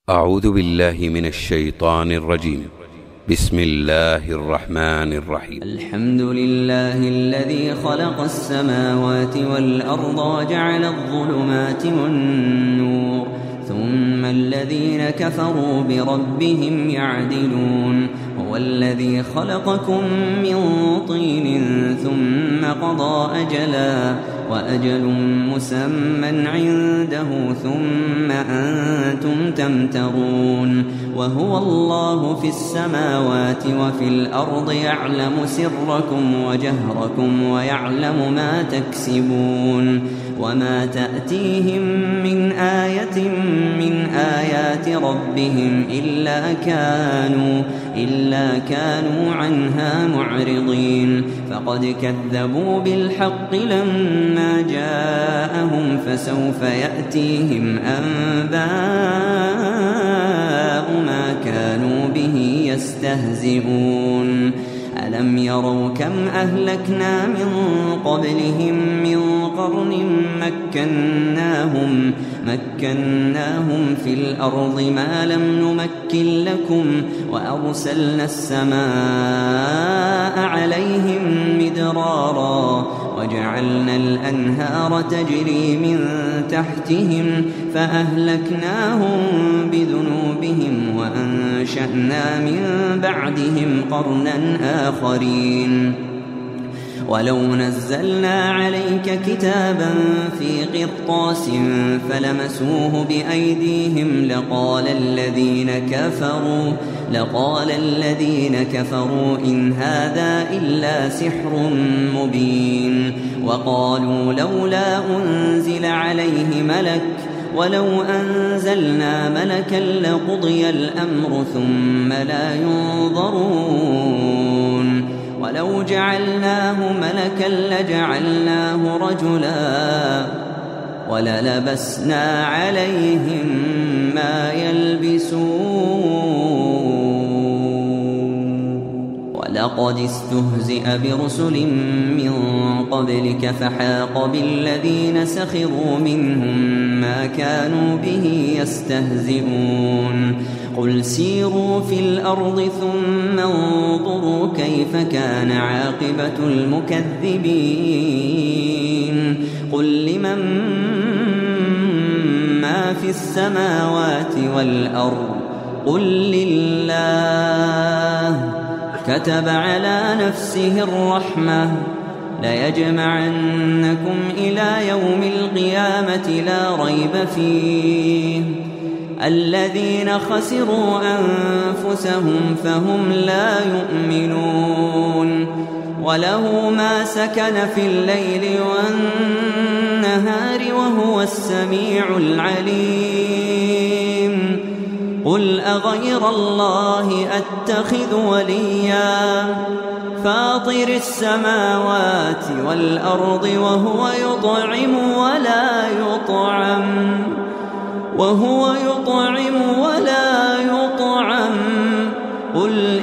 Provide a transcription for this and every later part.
أعوذ بالله من الشيطان الرجيم. بسم الله الرحمن الرحيم. الحمد لله الذي خلق السماوات والأرض وجعل الظلمات والنور ثم الذين كفروا بربهم يعدلون. هو الذي خلقكم من طين ثم قضى أجلا وأجل مسمى عنده ثم أنتم تمترون. وهو الله في السماوات وفي الأرض يعلم سركم وجهركم ويعلم ما تكسبون. وما تأتيهم من آية من آيات ربهم إلا كانوا عنها معرضين. فقد كذبوا بالحق لما جاءهم فسوف يأتيهم أنباء ما كانوا به يستهزئون. ألم يروا كم أهلكنا من قبلهم من قرن مكناهم في الأرض ما لم نمكن لكم وأرسلنا السماء عليهم مدرارا وجعلنا الأنهار تجري من تحتهم فأهلكناهم بذنوبهم وأنشأنا من بعدهم قرنا آخرين. ولو نزلنا عليك كتابا في قرطاس فلمسوه بأيديهم لقال الذين كفروا إن هذا إلا سحر مبين. وقالوا لولا أنزل عليه ملك ولو أنزلنا ملكا لقضي الأمر ثم لا ينظرون. ولو جعلناه ملكا لجعلناه رجلا وللبسنا عليهم ما يلبسون. ولقد استهزئ برسل من قبلك فحاق بالذين سخروا منهم ما كانوا به يستهزئون. قل سيروا في الأرض ثم انظروا كيف كان عاقبة المكذبين. قل لمن ما في السماوات والأرض قل لله كتب على نفسه الرحمة ليجمعنكم إلى يوم القيامة لا ريب فيه. الذين خسروا أنفسهم فهم لا يؤمنون. وله ما سكن في الليل والنهار وهو السميع العليم. قل أغير الله أتخذ وليا فاطر السماوات والأرض وهو يطعم ولا يطعم. قل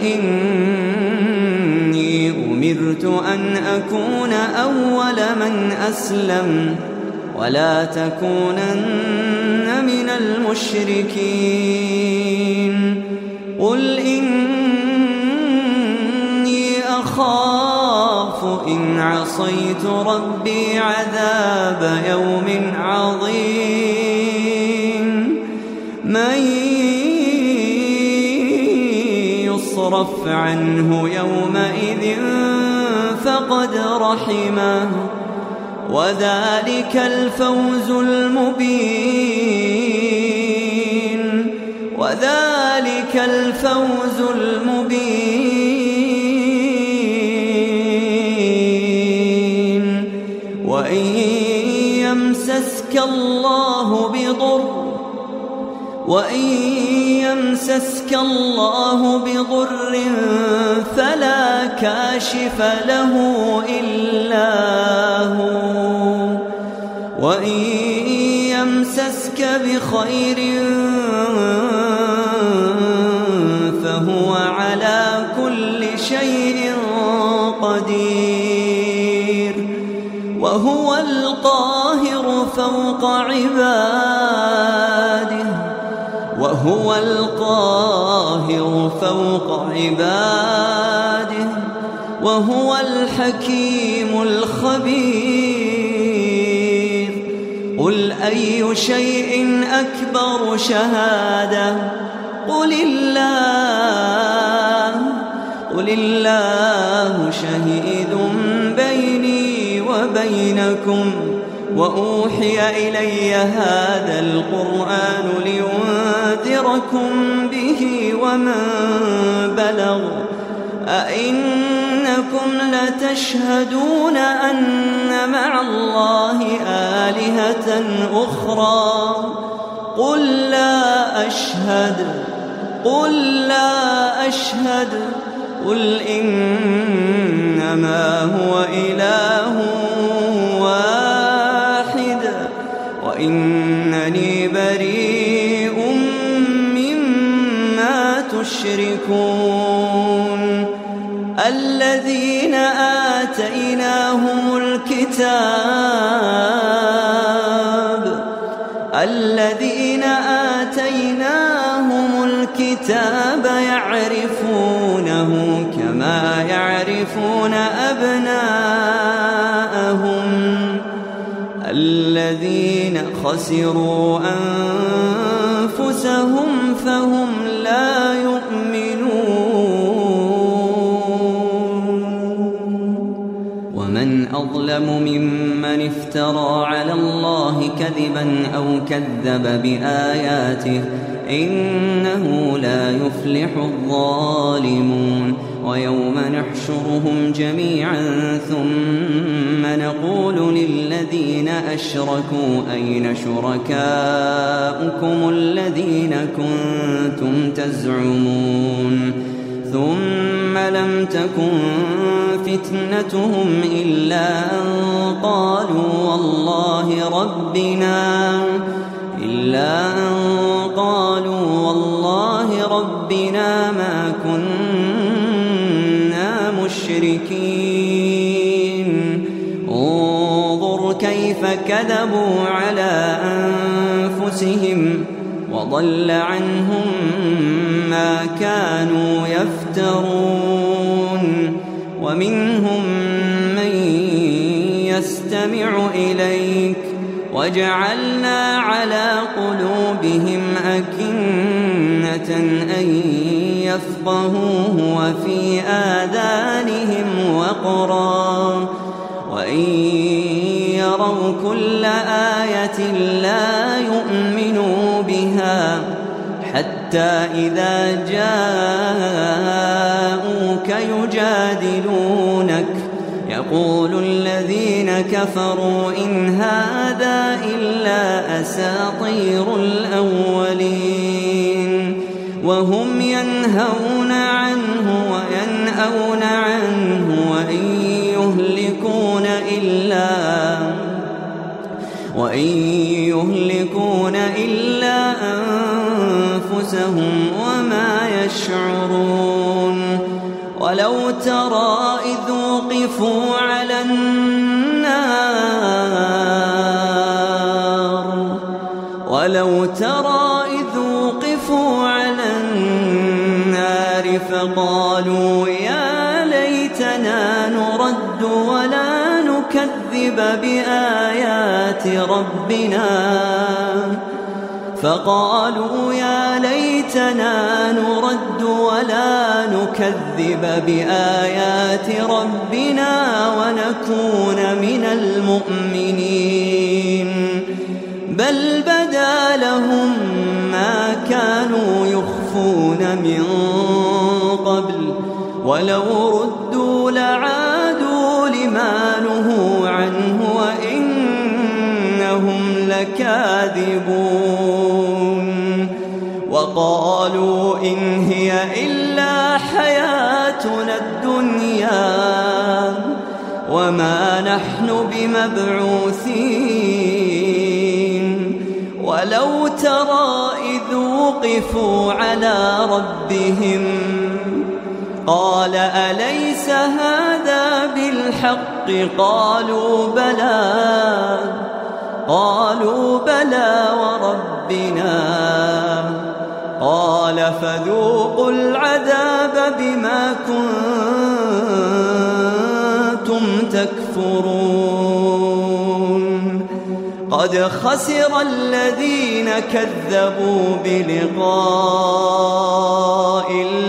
إني أمرت أن أكون أول من أسلم ولا تكونن من المشركين. قل إني أخاف إن عصيت ربي عذاب يوم عظيم. من يصرف عنه يومئذ فقد رحمه وذلك الفوز المبين. وإن يمسسك الله بضر فلا كاشف له إلا هو وإن يمسسك بخير فهو على كل شيء قدير. وهو القاهر فوق عباده وهو القاهر فوق عباده وهو الحكيم الخبير. قل أي شيء أكبر شهادة؟ قل الله شهيد بيني وبينكم وأوحي إلي هذا القرآن لينذركم به ومن بلغ. أئنكم لتشهدون أن مع الله آلهة أخرى؟ قل لا أشهد قل إنما هو إله واحد وإنني بريء مما تشركون. الذين آتيناهم الكتاب يعرفونه كما يعرفون أبناءهم. الذين خسروا أنفسهم فهم لا يؤمنون. ومن أظلم ممن افترى على الله كذبا أو كذب بآياته إنه لا يفلح الظالمون. ويوم نحشرهم جميعا ثم نقول للذين أشركوا أين شركاؤكم الذين كنتم تزعمون ثم لم تكن فتنتهم إلا أن قالوا والله ربنا ما كنا مشركين. انظر كيف كذبوا على أنفسهم وضل عنهم ما كانوا يفترون. ومنهم من يستمع إليك وجعلنا على قلوبهم أكنة أن يفقهوه وفي آذانهم وقرا وإن يروا كل آية لا يؤمنوا بها حتى إذا جاءوك يجادلونك يقول الذين كفروا إن هذا إلا أساطير الأولين. وهم ينهون عنه وينأون عنه وإن يهلكون إلا أنفسهم وما يشعرون. ولو ترى إذ وقفوا على النار فقالوا يا ليتنا نرد ولا نكذب بآيات ربنا ونكون من المؤمنين. بل بدا لهم ما كانوا يخفون من قبل ولو ردوا لعادوا لما نهوا عنه وإنهم لكاذبون. وقالوا إن هي إلا حياتنا الدنيا وما نحن بمبعوثين. ولو ترى إذ وقفوا على ربهم قال أليس هذا بالحق قالوا بلى وربنا قال فذوقوا العذاب بما كنتم تكفرون قد خسر الذين كذبوا بلقاء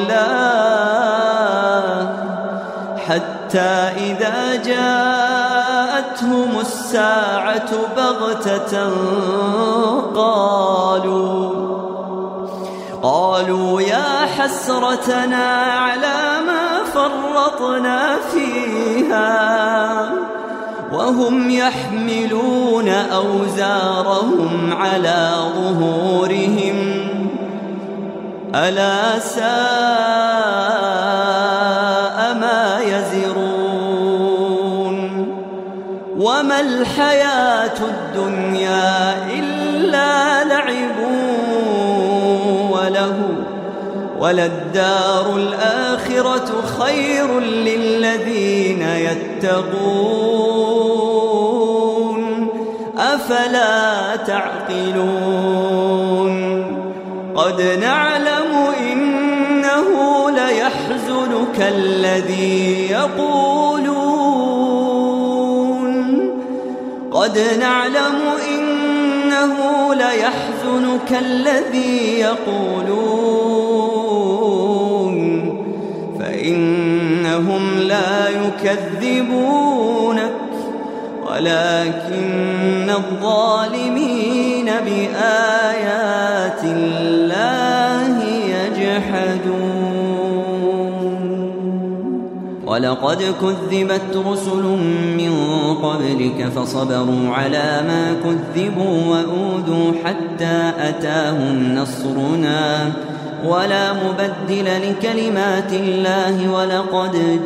الله حتى إذا جاءتهم الساعة بغتة قالوا يا حسرتنا على ما فرطنا فيها وهم يحملون أوزارهم على ظهورهم ألا ساء ما يزرون وما الحياة الدنيا إلا لعب وله وللدار الآخرة خير للذين يتقون أفلا تعقلون قد نعلم إنه ليحزنك الذي يقولون قد نعلم إنه ليحزنك الذي يقولون فإنهم لا يكذبونك ولكن الظالمين بآيات الله يجحدون ولقد كذبت رسل من قبلك فصبروا على ما كذبوا وأوذوا حتى أتاهم نصرنا ولا مبدل لكلمات الله ولقد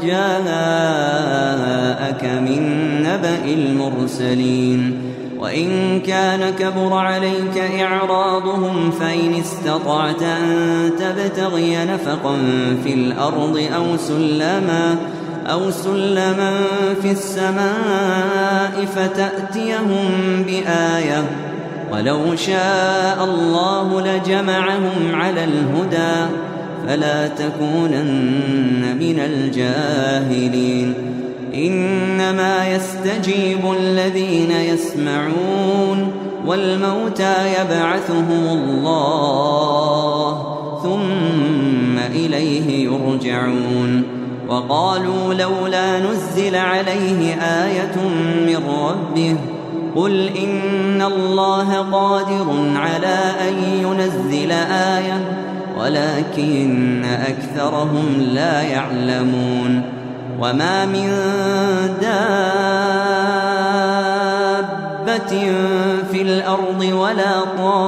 جاءك من نبأ المرسلين وإن كان كبر عليك إعراضهم فإن استطعت أن تبتغي نفقا في الأرض أو سلما في السماء فتأتيهم بآية ولو شاء الله لجمعهم على الهدى فلا تكونن من الجاهلين إنما يستجيب الذين يسمعون والموتى يبعثهم الله ثم إليه يرجعون وقالوا لولا نزل عليه آية من ربه قل إن الله قادر على أن ينزل آية ولكن أكثرهم لا يعلمون وما من دابة في الأرض ولا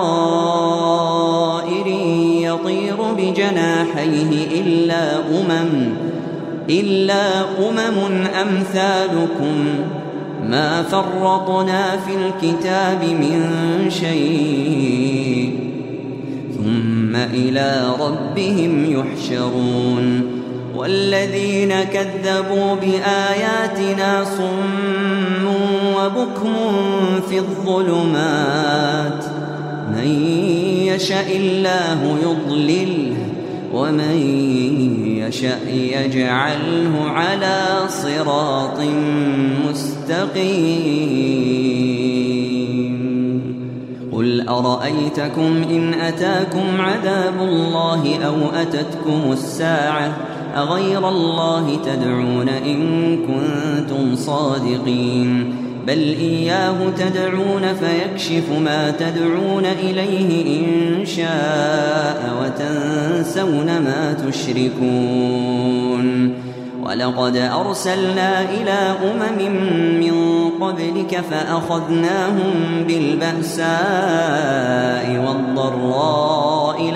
طائر يطير بجناحيه إلا أمم أمثالكم ما فرطنا في الكتاب من شيء ثم إلى ربهم يحشرون والذين كذبوا بآياتنا صم وبكم في الظلمات من يشاء الله يضلله ومن يشاء يجعله على صراط مستقيم قل أرأيتكم إن أتاكم عذاب الله أو أتتكم الساعة أغير الله تدعون إن كنتم صادقين بل إياه تدعون فيكشف ما تدعون إليه إن شاء وتنسون ما تشركون ولقد أرسلنا إلى أمم من قبلك فأخذناهم بالبأساء والضراء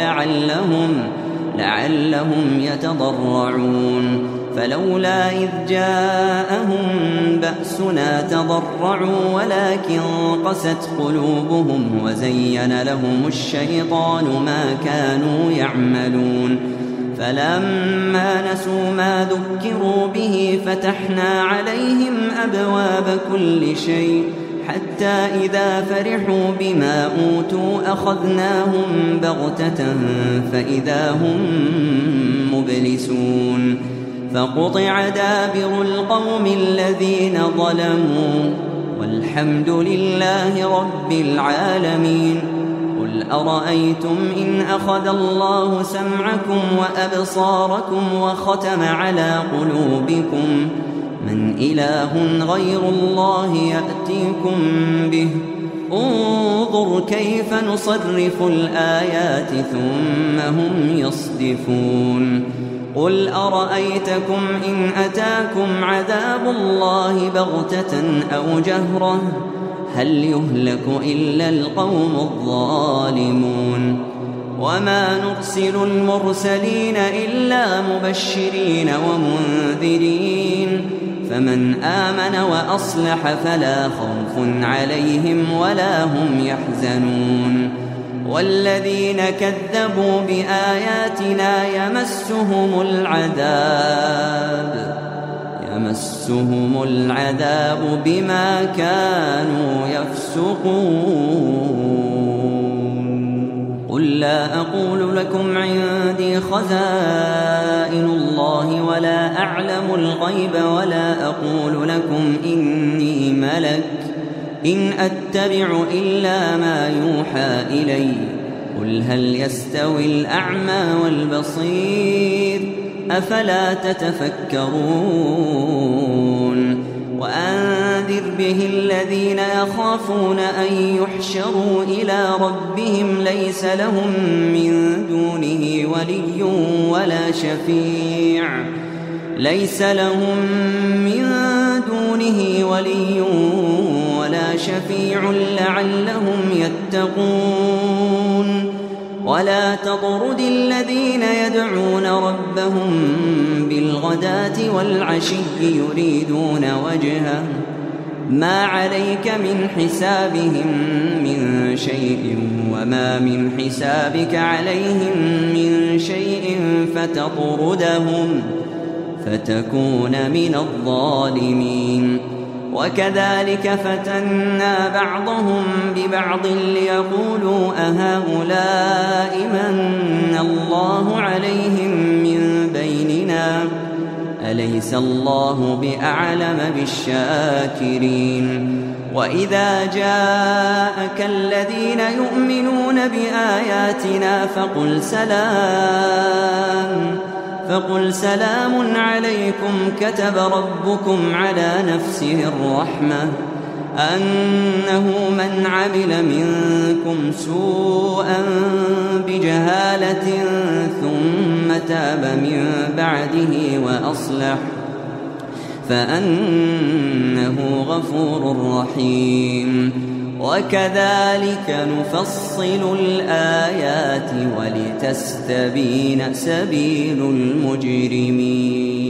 لعلهم يتضرعون فلولا إذ جاءهم بأسنا تضرعوا ولكن قست قلوبهم وزين لهم الشيطان ما كانوا يعملون فلما نسوا ما ذكروا به فتحنا عليهم أبواب كل شيء حتى إذا فرحوا بما أوتوا أخذناهم بغتة فإذا هم مبلسون فقطع دابر القوم الذين ظلموا والحمد لله رب العالمين. قل أرأيتم إن أخذ الله سمعكم وأبصاركم وختم على قلوبكم من إله غير الله يأتيكم به انظر كيف نصرف الآيات ثم هم يصدفون. قل أرأيتكم إن أتاكم عذاب الله بغتة أو جهرة هل يهلك إلا القوم الظالمون. وما نرسل المرسلين إلا مبشرين ومنذرين فمن آمن وأصلح فلا خوف عليهم ولا هم يحزنون. والذين كذبوا بآياتنا يمسهم العذاب بما كانوا يفسقون. قل لا أقول لكم عندي خزائن الله ولا أعلم الغيب ولا أقول لكم إني ملك إن أتبع إلا ما يوحى إلي قل هل يستوي الأعمى والبصير أفلا تتفكرون. وأنذر به الذين يخافون أن يحشروا إلى ربهم ليس لهم من دونه ولي ولا شفيع لعلهم يتقون. ولا تطرد الذين يدعون ربهم بالغداة والعشي يريدون وجهه ما عليك من حسابهم من شيء وما من حسابك عليهم من شيء فتطردهم فتكون من الظالمين. وكذلك فتنا بعضهم ببعض ليقولوا أهؤلاء من الله عليهم من بيننا أليس الله بأعلم بالشاكرين. وإذا جاءك الذين يؤمنون بآياتنا فقل سلام عليكم كتب ربكم على نفسه الرحمة أنه من عمل منكم سوءا بجهالة ثم تاب من بعده وأصلح فأنه غفور رحيم. وكذلك نفصل الآيات ولتستبين سبيل المجرمين.